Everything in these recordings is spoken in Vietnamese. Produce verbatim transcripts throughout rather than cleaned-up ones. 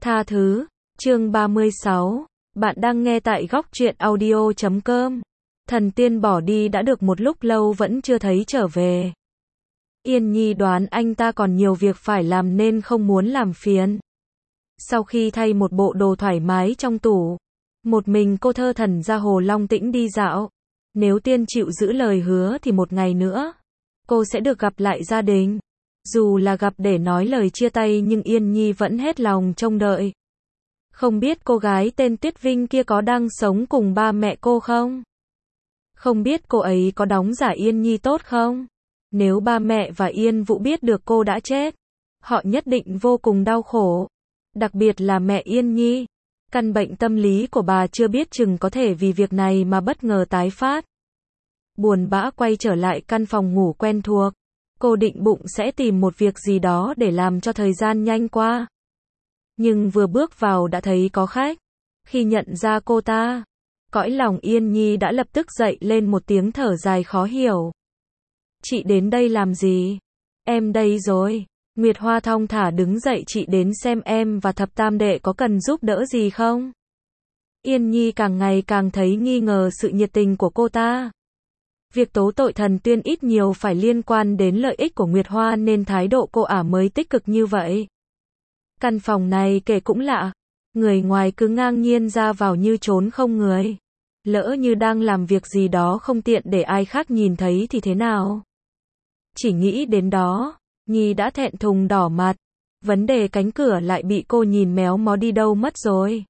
Tha thứ, chương ba mươi sáu, bạn đang nghe tại góc truyện audio chấm com. Thần tiên bỏ đi đã được một lúc lâu vẫn chưa thấy trở về. Yên Nhi đoán anh ta còn nhiều việc phải làm nên không muốn làm phiền. Sau khi thay một bộ đồ thoải mái trong tủ, một mình cô thơ thẩn ra Hồ Long Tĩnh đi dạo. Nếu tiên chịu giữ lời hứa thì một ngày nữa, cô sẽ được gặp lại gia đình. Dù là gặp để nói lời chia tay nhưng Yên Nhi vẫn hết lòng trông đợi. Không biết cô gái tên Tuyết Vinh kia có đang sống cùng ba mẹ cô không? Không biết cô ấy có đóng giả Yên Nhi tốt không? Nếu ba mẹ và Yên Vũ biết được cô đã chết, họ nhất định vô cùng đau khổ. Đặc biệt là mẹ Yên Nhi. Căn bệnh tâm lý của bà chưa biết chừng có thể vì việc này mà bất ngờ tái phát. Buồn bã quay trở lại căn phòng ngủ quen thuộc. Cô định bụng sẽ tìm một việc gì đó để làm cho thời gian nhanh qua. Nhưng vừa bước vào đã thấy có khách. Khi nhận ra cô ta, cõi lòng Yên Nhi đã lập tức dậy lên một tiếng thở dài khó hiểu. Chị đến đây làm gì? Em đây rồi. Nguyệt Hoa thong thả đứng dậy, chị đến xem em và thập tam đệ có cần giúp đỡ gì không? Yên Nhi càng ngày càng thấy nghi ngờ sự nhiệt tình của cô ta. Việc tố tội thần tiên ít nhiều phải liên quan đến lợi ích của Nguyệt Hoa nên thái độ cô ả mới tích cực như vậy. Căn phòng này kể cũng lạ. Người ngoài cứ ngang nhiên ra vào như trốn không người. Lỡ như đang làm việc gì đó không tiện để ai khác nhìn thấy thì thế nào? Chỉ nghĩ đến đó, Nhi đã thẹn thùng đỏ mặt. Vấn đề cánh cửa lại bị cô nhìn méo mó đi đâu mất rồi.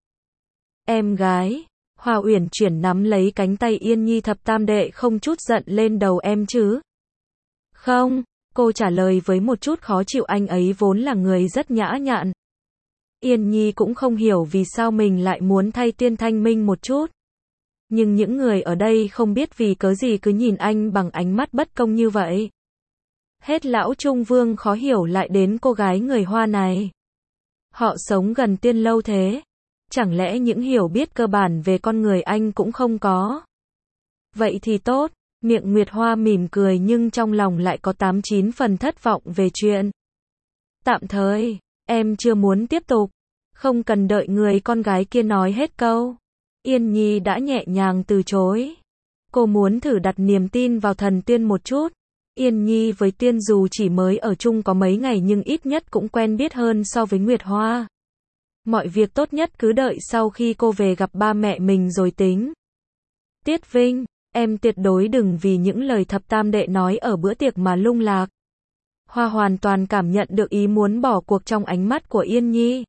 Em gái. Hoa Uyển chuyển nắm lấy cánh tay Yên Nhi, thập tam đệ không chút giận lên đầu em chứ? Không, cô trả lời với một chút khó chịu, anh ấy vốn là người rất nhã nhặn. Yên Nhi cũng không hiểu vì sao mình lại muốn thay tiên thanh minh một chút. Nhưng những người ở đây không biết vì cớ gì cứ nhìn anh bằng ánh mắt bất công như vậy. Hết lão Trung Vương khó hiểu lại đến cô gái người Hoa này. Họ sống gần tiên lâu thế. Chẳng lẽ những hiểu biết cơ bản về con người anh cũng không có? Vậy thì tốt, miệng Nguyệt Hoa mỉm cười nhưng trong lòng lại có tám chín phần thất vọng về chuyện. Tạm thời, em chưa muốn tiếp tục. Không cần đợi người con gái kia nói hết câu. Yên Nhi đã nhẹ nhàng từ chối. Cô muốn thử đặt niềm tin vào thần tiên một chút. Yên Nhi với tiên dù chỉ mới ở chung có mấy ngày nhưng ít nhất cũng quen biết hơn so với Nguyệt Hoa. Mọi việc tốt nhất cứ đợi sau khi cô về gặp ba mẹ mình rồi tính. Tiết Vinh, em tuyệt đối đừng vì những lời thập tam đệ nói ở bữa tiệc mà lung lạc. Hoa hoàn toàn cảm nhận được ý muốn bỏ cuộc trong ánh mắt của Yên Nhi.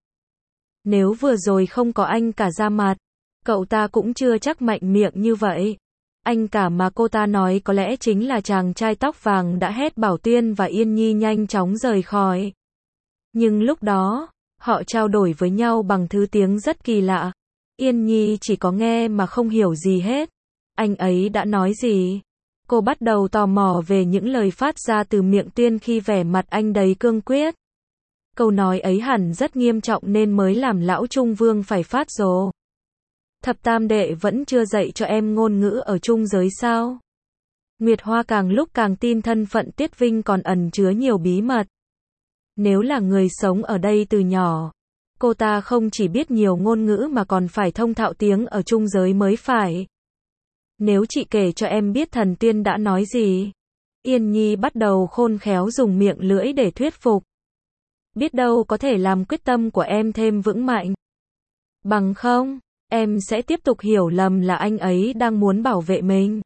Nếu vừa rồi không có anh cả ra mặt, cậu ta cũng chưa chắc mạnh miệng như vậy. Anh cả mà cô ta nói có lẽ chính là chàng trai tóc vàng đã hét bảo Tiên và Yên Nhi nhanh chóng rời khỏi. Nhưng lúc đó, họ trao đổi với nhau bằng thứ tiếng rất kỳ lạ. Yên Nhi chỉ có nghe mà không hiểu gì hết. Anh ấy đã nói gì? Cô bắt đầu tò mò về những lời phát ra từ miệng Tiên khi vẻ mặt anh đầy cương quyết. Câu nói ấy hẳn rất nghiêm trọng nên mới làm lão Trung Vương phải phát rồ. Thập tam đệ vẫn chưa dạy cho em ngôn ngữ ở trung giới sao? Nguyệt Hoa càng lúc càng tin thân phận Tiết Vinh còn ẩn chứa nhiều bí mật. Nếu là người sống ở đây từ nhỏ, cô ta không chỉ biết nhiều ngôn ngữ mà còn phải thông thạo tiếng ở trung giới mới phải. Nếu chị kể cho em biết thần tiên đã nói gì? Yên Nhi bắt đầu khôn khéo dùng miệng lưỡi để thuyết phục. Biết đâu có thể làm quyết tâm của em thêm vững mạnh. Bằng không, em sẽ tiếp tục hiểu lầm là anh ấy đang muốn bảo vệ mình.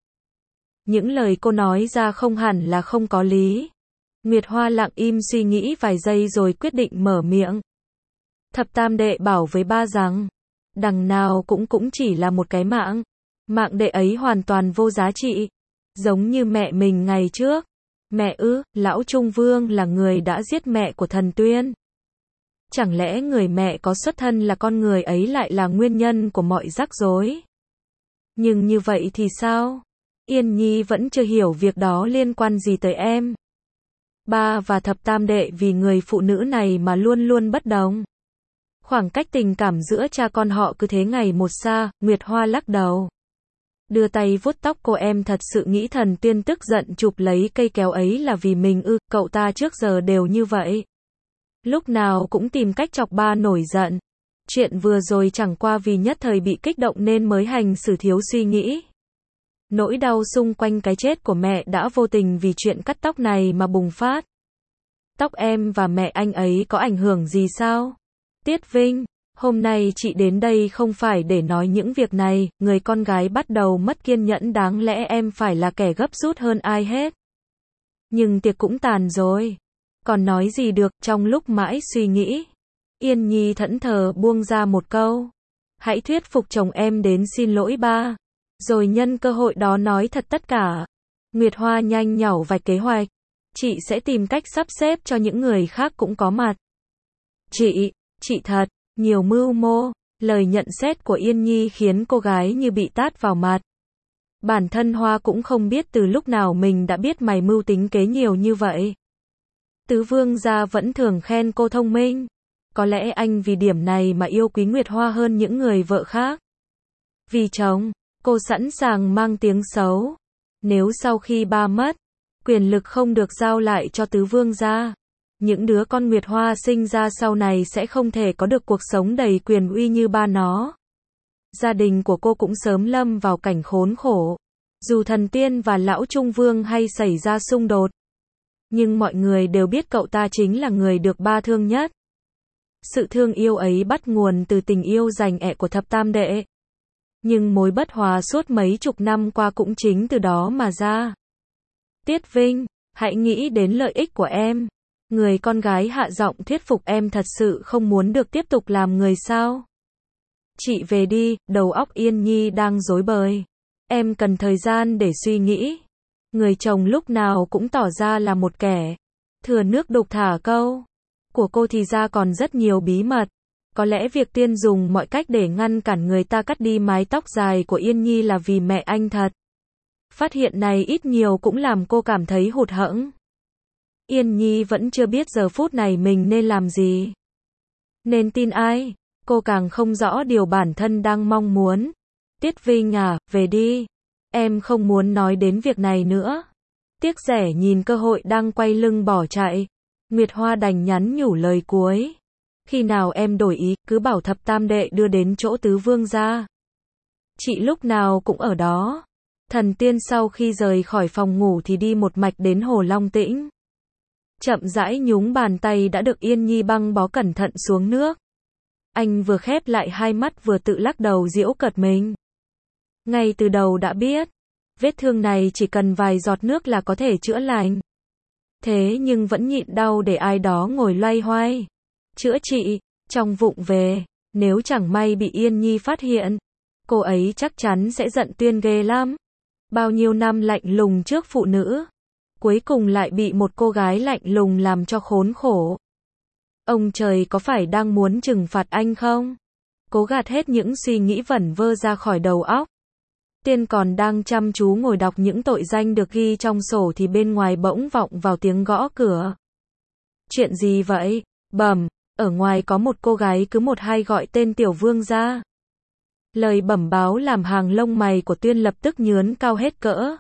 Những lời cô nói ra không hẳn là không có lý. Nguyệt Hoa lặng im suy nghĩ vài giây rồi quyết định mở miệng. Thập tam đệ bảo với ba rằng, đằng nào cũng cũng chỉ là một cái mạng. Mạng đệ ấy hoàn toàn vô giá trị. Giống như mẹ mình ngày trước. Mẹ ư, lão Trung Vương là người đã giết mẹ của thần Tuyên. Chẳng lẽ người mẹ có xuất thân là con người ấy lại là nguyên nhân của mọi rắc rối? Nhưng như vậy thì sao? Yên Nhi vẫn chưa hiểu việc đó liên quan gì tới em. Ba và thập tam đệ vì người phụ nữ này mà luôn luôn bất đồng. Khoảng cách tình cảm giữa cha con họ cứ thế ngày một xa. Nguyệt Hoa lắc đầu. Đưa tay vuốt tóc cô, em thật sự nghĩ thần tiên tức giận chụp lấy cây kéo ấy là vì mình ư? Cậu ta trước giờ đều như vậy. Lúc nào cũng tìm cách chọc ba nổi giận. Chuyện vừa rồi chẳng qua vì nhất thời bị kích động nên mới hành xử thiếu suy nghĩ. Nỗi đau xung quanh cái chết của mẹ đã vô tình vì chuyện cắt tóc này mà bùng phát. Tóc em và mẹ anh ấy có ảnh hưởng gì sao? Tiết Vinh, hôm nay chị đến đây không phải để nói những việc này, người con gái bắt đầu mất kiên nhẫn, đáng lẽ em phải là kẻ gấp rút hơn ai hết. Nhưng tiệc cũng tàn rồi. Còn nói gì được, trong lúc mãi suy nghĩ. Yên Nhi thẫn thờ buông ra một câu. Hãy thuyết phục chồng em đến xin lỗi ba. Rồi nhân cơ hội đó nói thật tất cả. Nguyệt Hoa nhanh nhảu vạch kế hoạch. Chị sẽ tìm cách sắp xếp cho những người khác cũng có mặt. Chị, chị thật, nhiều mưu mô. Lời nhận xét của Yên Nhi khiến cô gái như bị tát vào mặt. Bản thân Hoa cũng không biết từ lúc nào mình đã biết mày mưu tính kế nhiều như vậy. Tứ Vương gia vẫn thường khen cô thông minh. Có lẽ anh vì điểm này mà yêu quý Nguyệt Hoa hơn những người vợ khác. Vì chồng, cô sẵn sàng mang tiếng xấu. Nếu sau khi ba mất, quyền lực không được giao lại cho Tứ Vương gia, những đứa con Nguyệt Hoa sinh ra sau này sẽ không thể có được cuộc sống đầy quyền uy như ba nó. Gia đình của cô cũng sớm lâm vào cảnh khốn khổ. Dù thần tiên và lão Trung Vương hay xảy ra xung đột, nhưng mọi người đều biết cậu ta chính là người được ba thương nhất. Sự thương yêu ấy bắt nguồn từ tình yêu dành ẹ của thập tam đệ. Nhưng mối bất hòa suốt mấy chục năm qua cũng chính từ đó mà ra. Tiết Vinh, hãy nghĩ đến lợi ích của em. Người con gái hạ giọng thuyết phục, em thật sự không muốn được tiếp tục làm người sao? Chị về đi, đầu óc Yên Nhi đang rối bời. Em cần thời gian để suy nghĩ. Người chồng lúc nào cũng tỏ ra là một kẻ thừa nước đục thả câu. Của cô thì ra còn rất nhiều bí mật. Có lẽ việc Tiên dùng mọi cách để ngăn cản người ta cắt đi mái tóc dài của Yên Nhi là vì mẹ anh thật. Phát hiện này ít nhiều cũng làm cô cảm thấy hụt hẫng. Yên Nhi vẫn chưa biết giờ phút này mình nên làm gì. Nên tin ai? Cô càng không rõ điều bản thân đang mong muốn. Tiết Vinh à, về đi. Em không muốn nói đến việc này nữa. Tiếc rẻ nhìn cơ hội đang quay lưng bỏ chạy. Nguyệt Hoa đành nhắn nhủ lời cuối. Khi nào em đổi ý, cứ bảo thập tam đệ đưa đến chỗ Tứ Vương gia. Chị lúc nào cũng ở đó. Thần tiên sau khi rời khỏi phòng ngủ thì đi một mạch đến Hồ Long Tĩnh. Chậm rãi nhúng bàn tay đã được Yên Nhi băng bó cẩn thận xuống nước. Anh vừa khép lại hai mắt vừa tự lắc đầu giễu cợt mình. Ngay từ đầu đã biết, vết thương này chỉ cần vài giọt nước là có thể chữa lành. Thế nhưng vẫn nhịn đau để ai đó ngồi loay hoay. Chữa trị, trong vụng về, nếu chẳng may bị Yên Nhi phát hiện, cô ấy chắc chắn sẽ giận Tuyên ghê lắm. Bao nhiêu năm lạnh lùng trước phụ nữ, cuối cùng lại bị một cô gái lạnh lùng làm cho khốn khổ. Ông trời có phải đang muốn trừng phạt anh không? Cố gạt hết những suy nghĩ vẩn vơ ra khỏi đầu óc. Tiên còn đang chăm chú ngồi đọc những tội danh được ghi trong sổ thì bên ngoài bỗng vọng vào tiếng gõ cửa. Chuyện gì vậy? Bẩm, ở ngoài có một cô gái cứ một hai gọi tên Tiểu Vương gia. Lời bẩm báo làm hàng lông mày của Tuyên lập tức nhướn cao hết cỡ.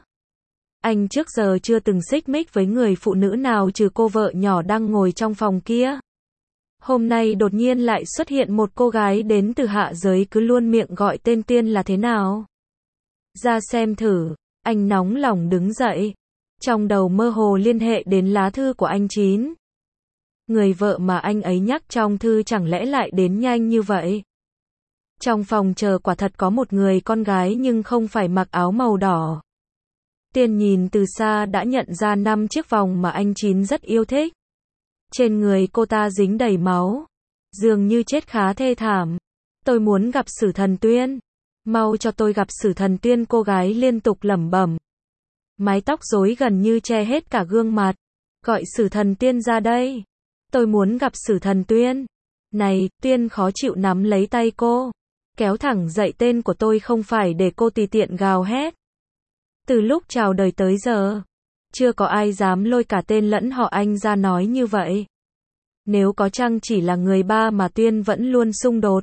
Anh trước giờ chưa từng xích mích với người phụ nữ nào trừ cô vợ nhỏ đang ngồi trong phòng kia. Hôm nay đột nhiên lại xuất hiện một cô gái đến từ hạ giới cứ luôn miệng gọi tên Tiên là thế nào? Ra xem thử, anh nóng lòng đứng dậy. Trong đầu mơ hồ liên hệ đến lá thư của anh Chín. Người vợ mà anh ấy nhắc trong thư chẳng lẽ lại đến nhanh như vậy? Trong phòng chờ quả thật có một người con gái nhưng không phải mặc áo màu đỏ. Tiên nhìn từ xa đã nhận ra năm chiếc vòng mà anh Chín rất yêu thích. Trên người cô ta dính đầy máu, dường như chết khá thê thảm. Tôi muốn gặp Sử Thần Tuyên. Mau cho tôi gặp Sử Thần Tuyên, cô gái liên tục lẩm bẩm. Mái tóc rối gần như che hết cả gương mặt. Gọi Sử Thần Tuyên ra đây. Tôi muốn gặp Sử Thần Tuyên. Này, Tuyên khó chịu nắm lấy tay cô. Kéo thẳng dậy, tên của tôi không phải để cô tùy tiện gào hét. Từ lúc chào đời tới giờ, chưa có ai dám lôi cả tên lẫn họ anh ra nói như vậy. Nếu có chăng chỉ là người ba mà Tuyên vẫn luôn xung đột.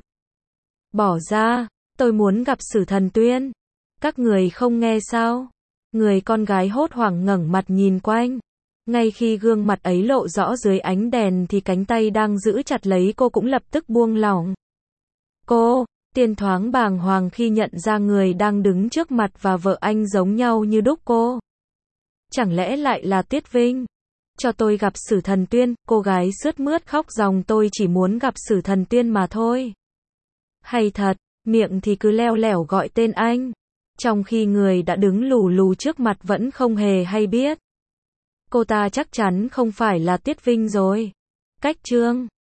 Bỏ ra, tôi muốn gặp Sử Thần Tuyên. Các người không nghe sao? Người con gái hốt hoảng ngẩng mặt nhìn quanh. Ngay khi gương mặt ấy lộ rõ dưới ánh đèn thì cánh tay đang giữ chặt lấy cô cũng lập tức buông lỏng. Cô, Tiên thoáng bàng hoàng khi nhận ra người đang đứng trước mặt và vợ anh giống nhau như đúc cô. Chẳng lẽ lại là Tiết Vinh? Cho tôi gặp Sử Thần Tuyên, cô gái sướt mướt khóc ròng, tôi chỉ muốn gặp Sử Thần Tuyên mà thôi. Hay thật, miệng thì cứ leo lẻo gọi tên anh, trong khi người đã đứng lù lù trước mặt vẫn không hề hay biết. Cô ta chắc chắn không phải là Tiết Vinh rồi. Cách chương